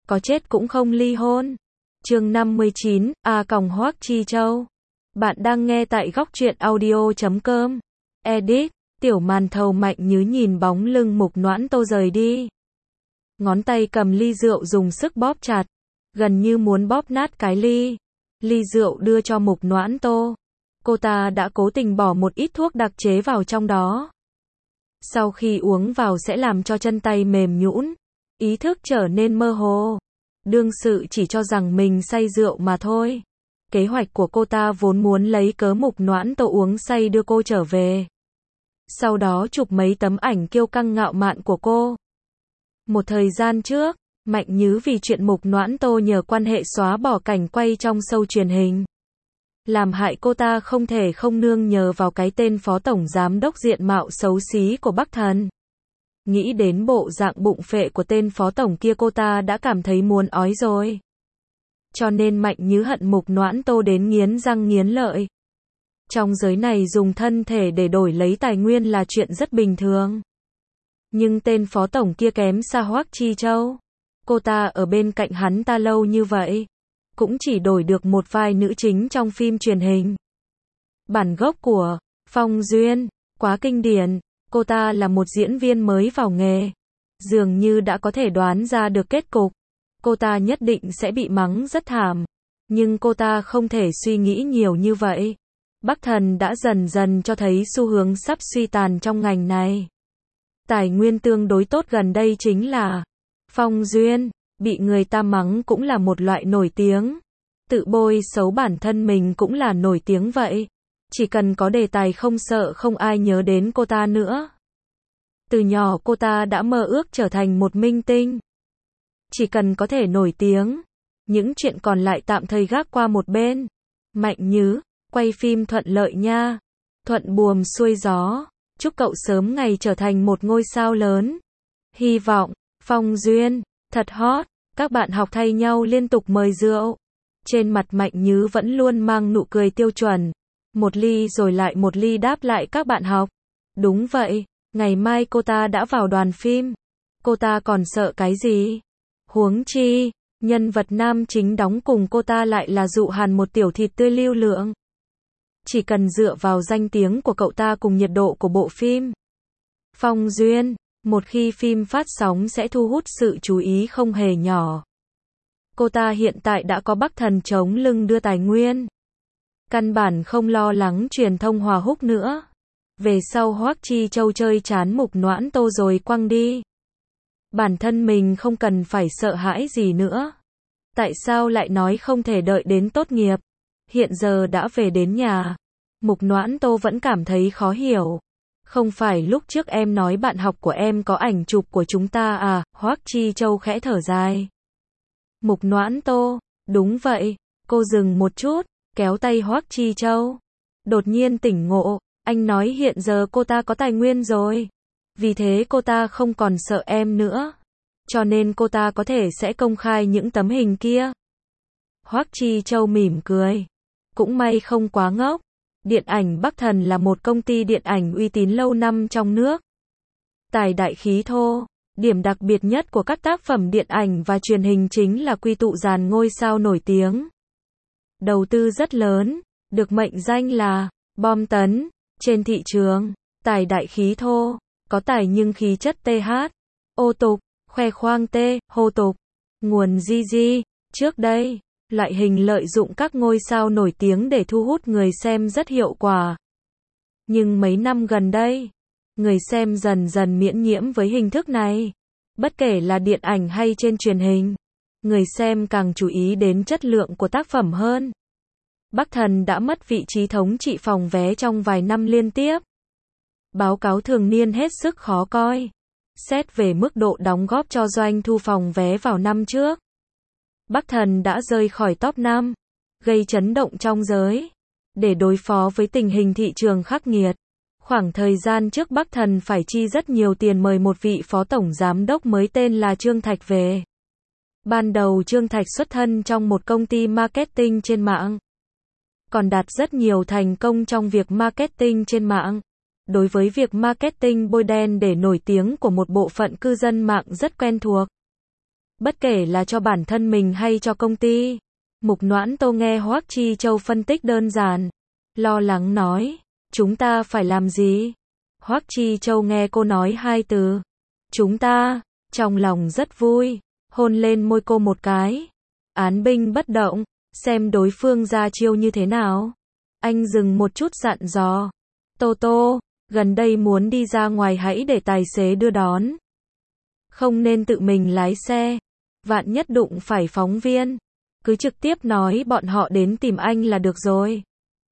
có chết cũng không ly hôn. Chương 59, Hoắc Chi Châu. Bạn đang nghe tại góc truyện audio.com. Edit, Tiểu Màn Thầu Mạnh Nhứ nhìn bóng lưng Mục Noãn Tô rời đi. Ngón tay cầm ly rượu dùng sức bóp chặt, gần như muốn bóp nát cái ly. Ly rượu đưa cho Mục Noãn Tô. Cô ta đã cố tình bỏ một ít thuốc đặc chế vào trong đó. Sau khi uống vào sẽ làm cho chân tay mềm nhũn, ý thức trở nên mơ hồ. Đương sự chỉ cho rằng mình say rượu mà thôi. Kế hoạch của cô ta vốn muốn lấy cớ Mục Noãn Tô uống say đưa cô trở về. Sau đó chụp mấy tấm ảnh kiêu căng ngạo mạn của cô. Một thời gian trước, Mạnh Nhứ vì chuyện Mục Noãn Tô nhờ quan hệ xóa bỏ cảnh quay trong show truyền hình. Làm hại cô ta không thể không nương nhờ vào cái tên phó tổng giám đốc diện mạo xấu xí của Bắc Thần. Nghĩ đến bộ dạng bụng phệ của tên phó tổng kia cô ta đã cảm thấy muốn ói rồi. Cho nên Mạnh Nhứ hận Mục Noãn Tô đến nghiến răng nghiến lợi. Trong giới này dùng thân thể để đổi lấy tài nguyên là chuyện rất bình thường. Nhưng tên phó tổng kia kém xa Hoắc Chi Châu. Cô ta ở bên cạnh hắn ta lâu như vậy, cũng chỉ đổi được một vai nữ chính trong phim truyền hình. Bản gốc của Phong Duyên quá kinh điển, cô ta là một diễn viên mới vào nghề, dường như đã có thể đoán ra được kết cục. Cô ta nhất định sẽ bị mắng rất thảm, nhưng cô ta không thể suy nghĩ nhiều như vậy. Bắc Thần đã dần dần cho thấy xu hướng sắp suy tàn trong ngành này. Tài nguyên tương đối tốt gần đây chính là Phong Duyên, bị người ta mắng cũng là một loại nổi tiếng. Tự bôi xấu bản thân mình cũng là nổi tiếng vậy. Chỉ cần có đề tài không sợ không ai nhớ đến cô ta nữa. Từ nhỏ cô ta đã mơ ước trở thành một minh tinh. Chỉ cần có thể nổi tiếng, những chuyện còn lại tạm thời gác qua một bên. Mạnh Nhứ, quay phim thuận lợi nha. Thuận buồm xuôi gió. Chúc cậu sớm ngày trở thành một ngôi sao lớn. Hy vọng, Phong Duyên, thật hot. Các bạn học thay nhau liên tục mời rượu. Trên mặt Mạnh Nhứ vẫn luôn mang nụ cười tiêu chuẩn. Một ly rồi lại một ly đáp lại các bạn học. Đúng vậy, ngày mai cô ta đã vào đoàn phim. Cô ta còn sợ cái gì? Huống chi, nhân vật nam chính đóng cùng cô ta lại là Dụ Hàn, một tiểu thịt tươi lưu lượng. Chỉ cần dựa vào danh tiếng của cậu ta cùng nhiệt độ của bộ phim Phong Duyên, một khi phim phát sóng sẽ thu hút sự chú ý không hề nhỏ. Cô ta hiện tại đã có Bắc Thần chống lưng đưa tài nguyên. Căn bản không lo lắng truyền thông hòa húc nữa. Về sau Hoắc Chi Châu chơi chán Mục Noãn Tô rồi quăng đi. Bản thân mình không cần phải sợ hãi gì nữa. Tại sao lại nói không thể đợi đến tốt nghiệp? Hiện giờ đã về đến nhà. Mục Noãn Tô vẫn cảm thấy khó hiểu. Không phải lúc trước em nói bạn học của em có ảnh chụp của chúng ta à? Hoắc Chi Châu khẽ thở dài. Mục Noãn Tô, đúng vậy. Cô dừng một chút, kéo tay Hoắc Chi Châu. Đột nhiên tỉnh ngộ, anh nói hiện giờ cô ta có tài nguyên rồi. Vì thế cô ta không còn sợ em nữa. Cho nên cô ta có thể sẽ công khai những tấm hình kia. Hoắc Chi Châu mỉm cười. Cũng may không quá ngốc. Điện ảnh Bắc Thần là một công ty điện ảnh uy tín lâu năm trong nước. Tài đại khí thô. Điểm đặc biệt nhất của các tác phẩm điện ảnh và truyền hình chính là quy tụ dàn ngôi sao nổi tiếng. Đầu tư rất lớn, được mệnh danh là bom tấn trên thị trường. Tài đại khí thô, có tài nhưng khí chất TH, ô tục, khoe khoang T, hô tục. Nguồn GG, trước đây, loại hình lợi dụng các ngôi sao nổi tiếng để thu hút người xem rất hiệu quả. Nhưng mấy năm gần đây, người xem dần dần miễn nhiễm với hình thức này. Bất kể là điện ảnh hay trên truyền hình, người xem càng chú ý đến chất lượng của tác phẩm hơn. Bắc Thần đã mất vị trí thống trị phòng vé trong vài năm liên tiếp. Báo cáo thường niên hết sức khó coi. Xét về mức độ đóng góp cho doanh thu phòng vé vào năm trước, Bắc Thần đã rơi khỏi top 5, gây chấn động trong giới. Để đối phó với tình hình thị trường khắc nghiệt, khoảng thời gian trước Bắc Thần phải chi rất nhiều tiền mời một vị phó tổng giám đốc mới tên là Trương Thạch về. Ban đầu Trương Thạch xuất thân trong một công ty marketing trên mạng, còn đạt rất nhiều thành công trong việc marketing trên mạng. Đối với việc marketing bôi đen để nổi tiếng của một bộ phận cư dân mạng rất quen thuộc. Bất kể là cho bản thân mình hay cho công ty. Mục Noãn Tô nghe Hoắc Chi Châu phân tích đơn giản. Lo lắng nói. Chúng ta phải làm gì? Hoắc Chi Châu nghe cô nói hai từ. Chúng ta. Trong lòng rất vui. Hôn lên môi cô một cái. Án binh bất động. Xem đối phương ra chiêu như thế nào. Anh dừng một chút dặn dò. Tô Tô, gần đây muốn đi ra ngoài hãy để tài xế đưa đón. Không nên tự mình lái xe. Vạn nhất đụng phải phóng viên. Cứ trực tiếp nói bọn họ đến tìm anh là được rồi.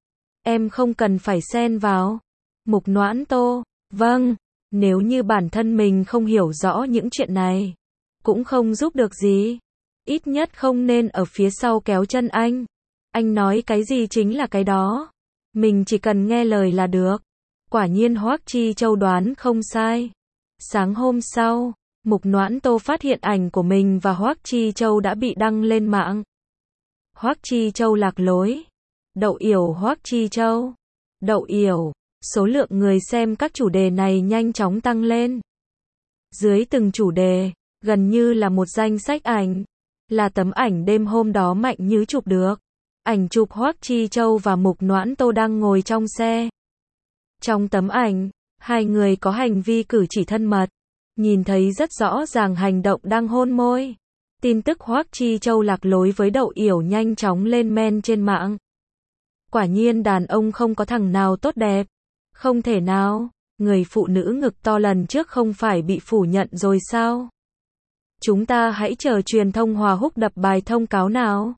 Em không cần phải xen vào. Mục Noãn Tô, vâng, nếu như bản thân mình không hiểu rõ những chuyện này, cũng không giúp được gì. Ít nhất không nên ở phía sau kéo chân anh. Anh nói cái gì chính là cái đó. Mình chỉ cần nghe lời là được. Quả nhiên Hoắc Chi Châu đoán không sai. Sáng hôm sau, Mục Noãn Tô phát hiện ảnh của mình và Hoắc Chi Châu đã bị đăng lên mạng. Hoắc Chi Châu lạc lối. Đậu yểu Hoắc Chi Châu. Đậu yểu. Số lượng người xem các chủ đề này nhanh chóng tăng lên. Dưới từng chủ đề, gần như là một danh sách ảnh. Là tấm ảnh đêm hôm đó Mạnh Như chụp được. Ảnh chụp Hoắc Chi Châu và Mục Noãn Tô đang ngồi trong xe. Trong tấm ảnh, hai người có hành vi cử chỉ thân mật. Nhìn thấy rất rõ ràng hành động đang hôn môi. Tin tức Hoắc Chi Châu lạc lối với Đậu Yểu nhanh chóng lên men trên mạng. Quả nhiên đàn ông không có thằng nào tốt đẹp. Không thể nào, người phụ nữ ngực to lần trước không phải bị phủ nhận rồi sao? Chúng ta hãy chờ truyền thông Hòa Húc đập bài thông cáo nào.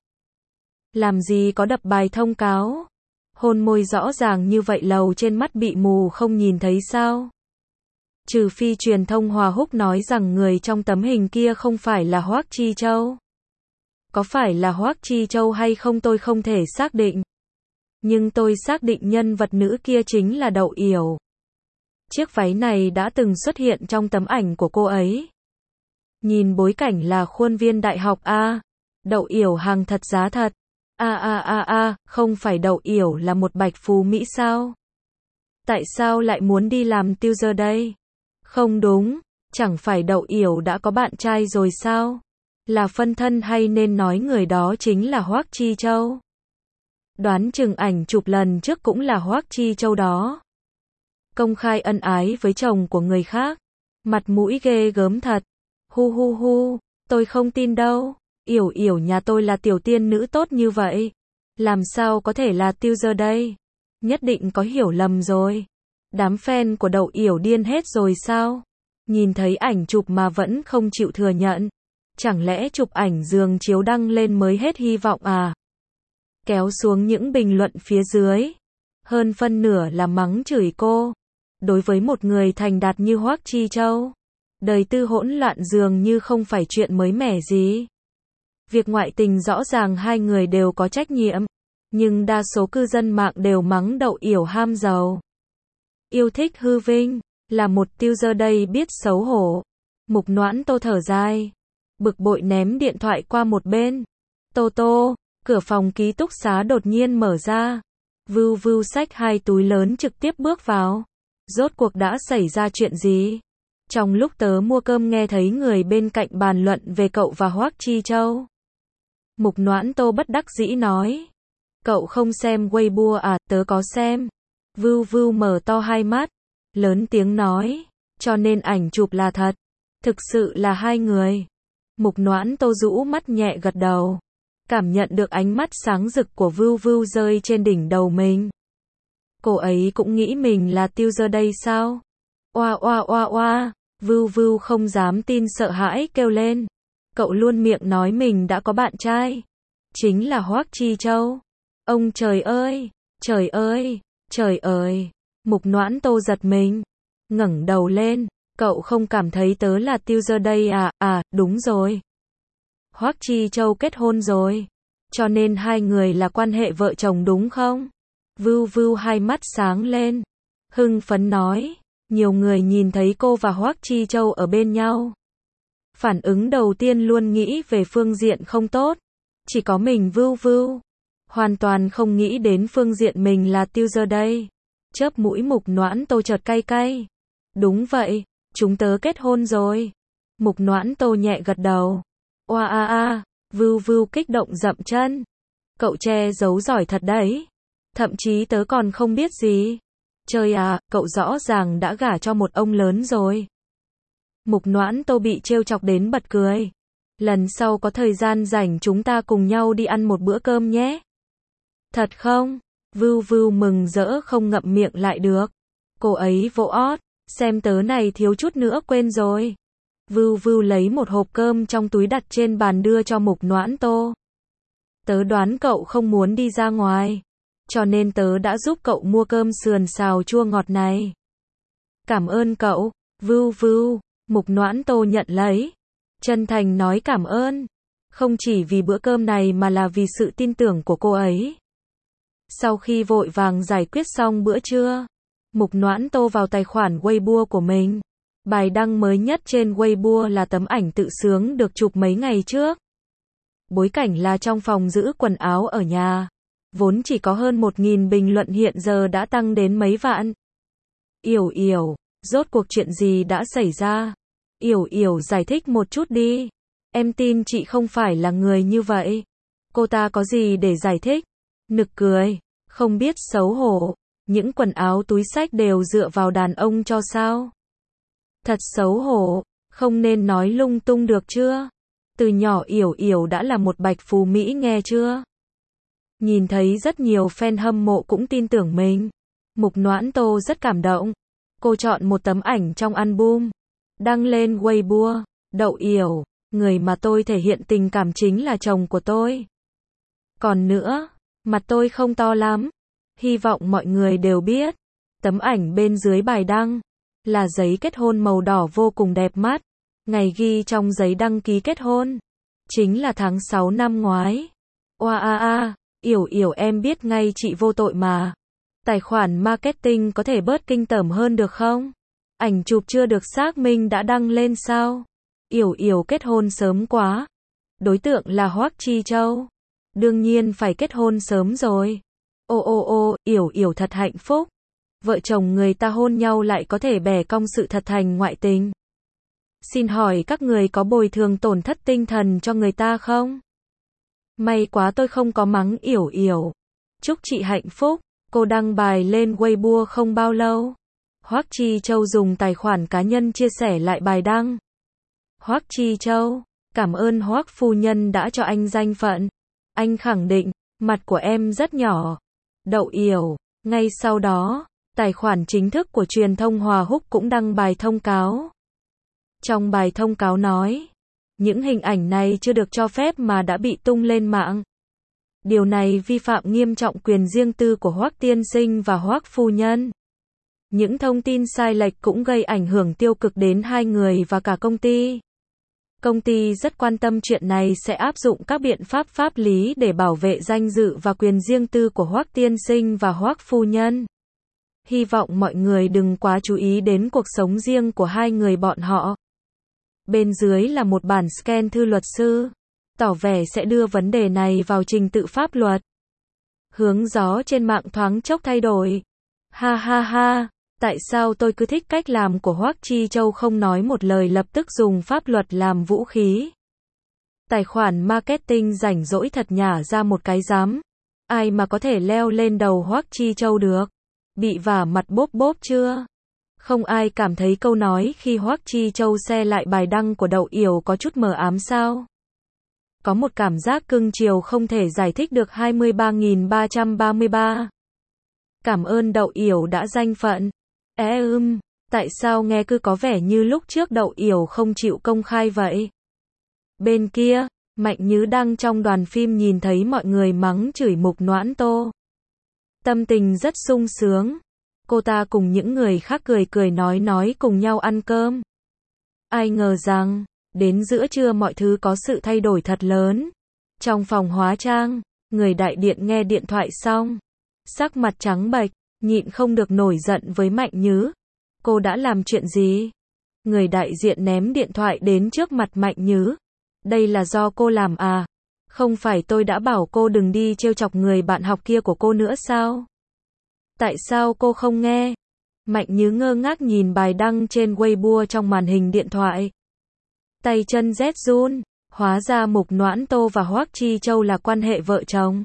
Làm gì có đập bài thông cáo? Hôn môi rõ ràng như vậy lầu trên mắt bị mù không nhìn thấy sao? Trừ phi truyền thông Hòa Húc nói rằng người trong tấm hình kia không phải là Hoắc Chi Châu. Có phải là Hoắc Chi Châu hay không tôi không thể xác định. Nhưng tôi xác định nhân vật nữ kia chính là Đậu Yểu. Chiếc váy này đã từng xuất hiện trong tấm ảnh của cô ấy. Nhìn bối cảnh là khuôn viên đại học A. Đậu Yểu hàng thật giá thật. Không phải Đậu Yểu là một bạch phú Mỹ sao? Tại sao lại muốn đi làm tiêu giờ đây? Không đúng, chẳng phải Đậu Yểu đã có bạn trai rồi sao? Là phân thân hay nên nói người đó chính là Hoắc Chi Châu? Đoán chừng ảnh chụp lần trước cũng là Hoắc Chi Châu đó. Công khai ân ái với chồng của người khác. Mặt mũi ghê gớm thật. Hu, tôi không tin đâu. Yểu Yểu nhà tôi là tiểu tiên nữ tốt như vậy. Làm sao có thể là tiêu giờ đây? Nhất định có hiểu lầm rồi. Đám fan của Đậu Yểu điên hết rồi sao? Nhìn thấy ảnh chụp mà vẫn không chịu thừa nhận. Chẳng lẽ chụp ảnh giường chiếu đăng lên mới hết hy vọng à? Kéo xuống những bình luận phía dưới. Hơn phân nửa là mắng chửi cô. Đối với một người thành đạt như Hoắc Chi Châu, đời tư hỗn loạn dường như không phải chuyện mới mẻ gì. Việc ngoại tình rõ ràng hai người đều có trách nhiệm. Nhưng đa số cư dân mạng đều mắng Đậu Yểu ham giàu. Yêu thích hư vinh. Là một tiêu giờ đây biết xấu hổ. Mục Noãn Tô thở dài. Bực bội ném điện thoại qua một bên. Tô, cửa phòng ký túc xá đột nhiên mở ra. Vưu xách hai túi lớn trực tiếp bước vào. Rốt cuộc đã xảy ra chuyện gì? Trong lúc tớ mua cơm nghe thấy người bên cạnh bàn luận về cậu và Hoắc Chi Châu. Mục Noãn Tô bất đắc dĩ nói. Cậu không xem Weibo à? Tớ có xem. Vưu mở to hai mắt. Lớn tiếng nói. Cho nên ảnh chụp là thật. Thực sự là hai người. Mục Noãn Tô rũ mắt nhẹ gật đầu. Cảm nhận được ánh mắt sáng rực của Vưu rơi trên đỉnh đầu mình. Cô ấy cũng nghĩ mình là tiêu giờ đây sao? Oa. Vưu không dám tin sợ hãi kêu lên. Cậu luôn miệng nói mình đã có bạn trai. Chính là Hoắc Chi Châu. Ông trời ơi. Mục Noãn Tô giật mình. Ngẩng đầu lên. Cậu không cảm thấy tớ là tiêu giờ đây à? Đúng rồi. Hoắc Chi Châu kết hôn rồi. Cho nên hai người là quan hệ vợ chồng đúng không? Vưu hai mắt sáng lên. Hưng phấn nói. Nhiều người nhìn thấy cô và Hoắc Chi Châu ở bên nhau. Phản ứng đầu tiên luôn nghĩ về phương diện không tốt. Chỉ có mình Vưu. Hoàn toàn không nghĩ đến phương diện mình là tiêu giờ đây. Chớp mũi Mục Noãn Tô chợt cay. Đúng vậy, chúng tớ kết hôn rồi. Mục Noãn Tô nhẹ gật đầu. Oa a a, vưu vưu kích động dậm chân. Cậu che giấu giỏi thật đấy. Thậm chí tớ còn không biết gì. Trời à, cậu rõ ràng đã gả cho một ông lớn rồi. Mục Noãn Tô bị trêu chọc đến bật cười. Lần sau có thời gian rảnh chúng ta cùng nhau đi ăn một bữa cơm nhé. Thật không? Vưu vưu mừng rỡ không ngậm miệng lại được. Cô ấy vỗ ót, xem tớ này thiếu chút nữa quên rồi. Vưu vưu lấy một hộp cơm trong túi đặt trên bàn đưa cho Mục Noãn Tô. Tớ đoán cậu không muốn đi ra ngoài, cho nên tớ đã giúp cậu mua cơm sườn xào chua ngọt này. Cảm ơn cậu, Vưu vưu. Mục Noãn Tô nhận lấy, chân thành nói cảm ơn, không chỉ vì bữa cơm này mà là vì sự tin tưởng của cô ấy. Sau khi vội vàng giải quyết xong bữa trưa, Mục Noãn Tô vào tài khoản Weibo của mình. Bài đăng mới nhất trên Weibo là tấm ảnh tự sướng được chụp mấy ngày trước. Bối cảnh là trong phòng giữ quần áo ở nhà. Vốn chỉ có hơn 1.000 bình luận hiện giờ đã tăng đến mấy vạn. Yểu Yểu, rốt cuộc chuyện gì đã xảy ra? Yểu Yểu giải thích một chút đi. Em tin chị không phải là người như vậy. Cô ta có gì để giải thích? Nực cười, không biết xấu hổ. Những quần áo túi xách đều dựa vào đàn ông cho sao? Thật xấu hổ, không nên nói lung tung được chưa? Từ nhỏ Yểu Yểu đã là một bạch phú Mỹ nghe chưa? Nhìn thấy rất nhiều fan hâm mộ cũng tin tưởng mình. Mục Noãn Tô rất cảm động. Cô chọn một tấm ảnh trong album, đăng lên Weibo. Đậu Yểu, người mà tôi thể hiện tình cảm chính là chồng của tôi. Còn nữa, mặt tôi không to lắm. Hy vọng mọi người đều biết. Tấm ảnh bên dưới bài đăng là giấy kết hôn màu đỏ vô cùng đẹp mắt. Ngày ghi trong giấy đăng ký kết hôn chính là tháng 6 năm ngoái. Oa a a, Yểu Yểu em biết ngay chị vô tội mà. Tài khoản marketing có thể bớt kinh tởm hơn được không? Ảnh chụp chưa được xác minh đã đăng lên sao? Yểu Yểu kết hôn sớm quá. Đối tượng là Hoắc Chi Châu. Đương nhiên phải kết hôn sớm rồi. Ô, Yểu Yểu thật hạnh phúc. Vợ chồng người ta hôn nhau lại có thể bẻ cong sự thật thành ngoại tình. Xin hỏi các người có bồi thường tổn thất tinh thần cho người ta không? May quá tôi không có mắng Yểu Yểu. Chúc chị hạnh phúc. Cô đăng bài lên Weibo không bao lâu. Hoắc Chi Châu dùng tài khoản cá nhân chia sẻ lại bài đăng. Hoắc Chi Châu, cảm ơn Hoắc phu nhân đã cho anh danh phận. Anh khẳng định, mặt của em rất nhỏ. Đậu Yểu, ngay sau đó, tài khoản chính thức của truyền thông Hòa Húc cũng đăng bài thông cáo. Trong bài thông cáo nói, những hình ảnh này chưa được cho phép mà đã bị tung lên mạng. Điều này vi phạm nghiêm trọng quyền riêng tư của Hoắc tiên sinh và Hoắc phu nhân. Những thông tin sai lệch cũng gây ảnh hưởng tiêu cực đến hai người và cả công ty. Công ty rất quan tâm chuyện này sẽ áp dụng các biện pháp pháp lý để bảo vệ danh dự và quyền riêng tư của Hoắc tiên sinh và Hoắc phu nhân. Hy vọng mọi người đừng quá chú ý đến cuộc sống riêng của hai người bọn họ. Bên dưới là một bản scan thư luật sư, tỏ vẻ sẽ đưa vấn đề này vào trình tự pháp luật. Hướng gió trên mạng thoáng chốc thay đổi. Ha ha ha, tại sao tôi cứ thích cách làm của Hoắc Chi Châu không nói một lời lập tức dùng pháp luật làm vũ khí. Tài khoản marketing rảnh rỗi thật nhả ra một cái dám. Ai mà có thể leo lên đầu Hoắc Chi Châu được? Bị vả mặt bốp bốp chưa? Không ai cảm thấy câu nói khi Hoắc Chi Châu share lại bài đăng của Đậu Yểu có chút mờ ám sao? Có một cảm giác cưng chiều không thể giải thích được. 23.333. Cảm ơn Đậu Yểu đã danh phận. Tại sao nghe cứ có vẻ như lúc trước Đậu Yểu không chịu công khai vậy? Bên kia, Mạnh Nhứ đang trong đoàn phim nhìn thấy mọi người mắng chửi Mục Noãn Tô. Tâm tình rất sung sướng. Cô ta cùng những người khác cười cười nói cùng nhau ăn cơm. Ai ngờ rằng, đến giữa trưa mọi thứ có sự thay đổi thật lớn. Trong phòng hóa trang, người đại điện nghe điện thoại xong. Sắc mặt trắng bệch, nhịn không được nổi giận với Mạnh Nhứ. Cô đã làm chuyện gì? Người đại diện ném điện thoại đến trước mặt Mạnh Nhứ. Đây là do cô làm à? Không phải tôi đã bảo cô đừng đi trêu chọc người bạn học kia của cô nữa sao? Tại sao cô không nghe? Mạnh Nhứ ngơ ngác nhìn bài đăng trên Weibo trong màn hình điện thoại. Tay chân rét run. Hóa ra Mục Noãn Tô và Hoắc Chi Châu là quan hệ vợ chồng.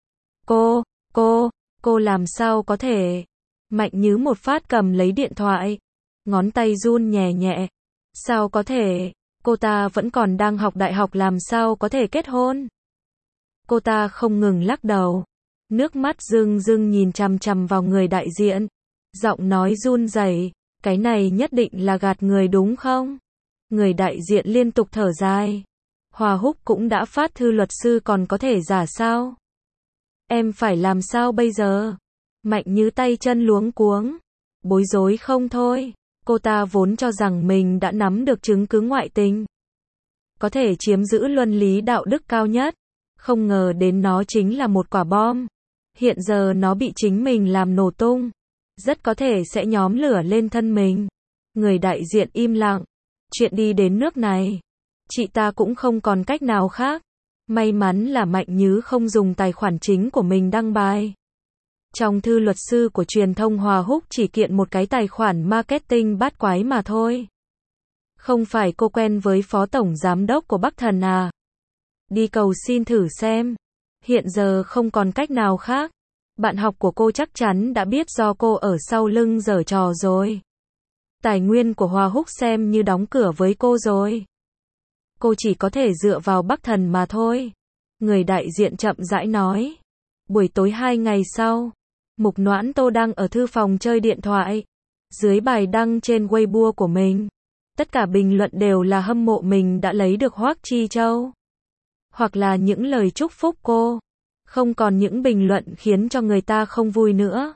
Cô làm sao có thể? Mạnh Nhứ một phát cầm lấy điện thoại, ngón tay run nhẹ nhẹ. Sao có thể? Cô ta vẫn còn đang học đại học làm sao có thể kết hôn? Cô ta không ngừng lắc đầu, nước mắt rưng rưng nhìn chằm chằm vào người đại diện, giọng nói run rẩy, cái này nhất định là gạt người đúng không? Người đại diện liên tục thở dài. Hòa Húc cũng đã phát thư luật sư còn có thể giả sao? Em phải làm sao bây giờ? Mạnh Nhứ tay chân luống cuống, bối rối không thôi. Cô ta vốn cho rằng mình đã nắm được chứng cứ ngoại tình, có thể chiếm giữ luân lý đạo đức cao nhất, không ngờ đến nó chính là một quả bom. Hiện giờ nó bị chính mình làm nổ tung, rất có thể sẽ nhóm lửa lên thân mình. Người đại diện im lặng. Chuyện đi đến nước này, chị ta cũng không còn cách nào khác. May mắn là Mạnh Nhứ không dùng tài khoản chính của mình đăng bài. Trong thư luật sư của truyền thông Hòa Húc chỉ kiện một cái tài khoản marketing bát quái mà thôi. Không phải cô quen với phó tổng giám đốc của Bắc Thần à? Đi cầu xin thử xem. Hiện giờ không còn cách nào khác. Bạn học của cô chắc chắn đã biết do cô ở sau lưng giở trò rồi. Tài nguyên của Hòa Húc xem như đóng cửa với cô rồi. Cô chỉ có thể dựa vào Bắc Thần mà thôi. Người đại diện chậm rãi nói. Buổi tối 2 ngày sau, Mục Noãn Tô đang ở thư phòng chơi điện thoại. Dưới bài đăng trên Weibo của mình, tất cả bình luận đều là hâm mộ mình đã lấy được Hoắc Chi Châu, hoặc là những lời chúc phúc cô. Không còn những bình luận khiến cho người ta không vui nữa.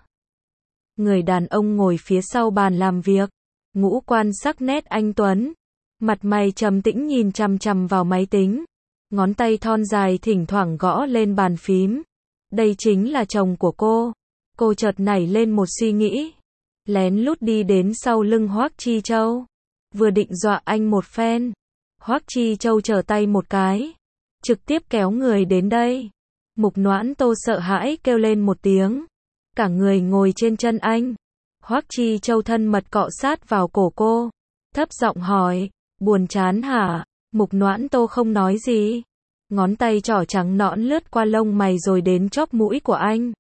Người đàn ông ngồi phía sau bàn làm việc, ngũ quan sắc nét anh tuấn, mặt mày trầm tĩnh nhìn chằm chằm vào máy tính, ngón tay thon dài thỉnh thoảng gõ lên bàn phím. Đây chính là chồng của cô. Cô chợt nảy lên một suy nghĩ, lén lút đi đến sau lưng Hoắc Chi Châu, vừa định dọa anh một phen. Hoắc Chi Châu trở tay một cái, trực tiếp kéo người đến đây. Mục Noãn Tô sợ hãi kêu lên một tiếng, cả người ngồi trên chân anh. Hoắc Chi Châu thân mật cọ sát vào cổ cô, thấp giọng hỏi, buồn chán hả? Mục Noãn Tô không nói gì, ngón tay trỏ trắng nõn lướt qua lông mày rồi đến chóp mũi của anh,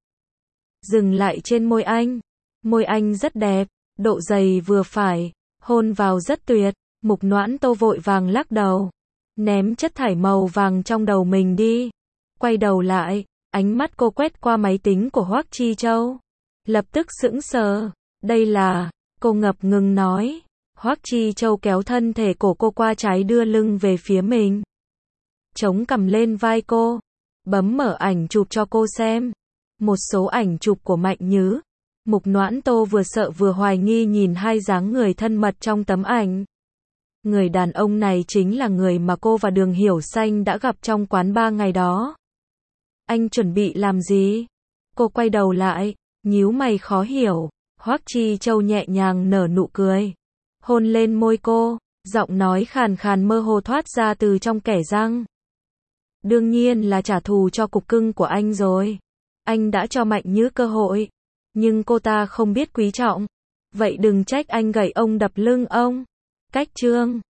dừng lại trên môi anh. Môi anh rất đẹp, độ dày vừa phải, hôn vào rất tuyệt. Mục Noãn Tô vội vàng lắc đầu, ném chất thải màu vàng trong đầu mình đi. Quay đầu lại, ánh mắt cô quét qua máy tính của Hoắc Chi Châu, lập tức sững sờ. Đây là, cô ngập ngừng nói. Hoắc Chi Châu kéo thân thể cổ cô qua trái đưa lưng về phía mình, chống cằm lên vai cô, bấm mở ảnh chụp cho cô xem. Một số ảnh chụp của Mạnh Nhứ. Mục Noãn Tô vừa sợ vừa hoài nghi nhìn hai dáng người thân mật trong tấm ảnh. Người đàn ông này chính là người mà cô và Đường Hiểu Xanh đã gặp trong quán bar ngày đó. Anh chuẩn bị làm gì? Cô quay đầu lại, nhíu mày khó hiểu. Hoắc Chi Châu nhẹ nhàng nở nụ cười, hôn lên môi cô, giọng nói khàn khàn mơ hồ thoát ra từ trong kẽ răng. Đương nhiên là trả thù cho cục cưng của anh rồi. Anh đã cho Mạnh Nhứ cơ hội, nhưng cô ta không biết quý trọng. Vậy đừng trách anh gậy ông đập lưng ông. Cách chương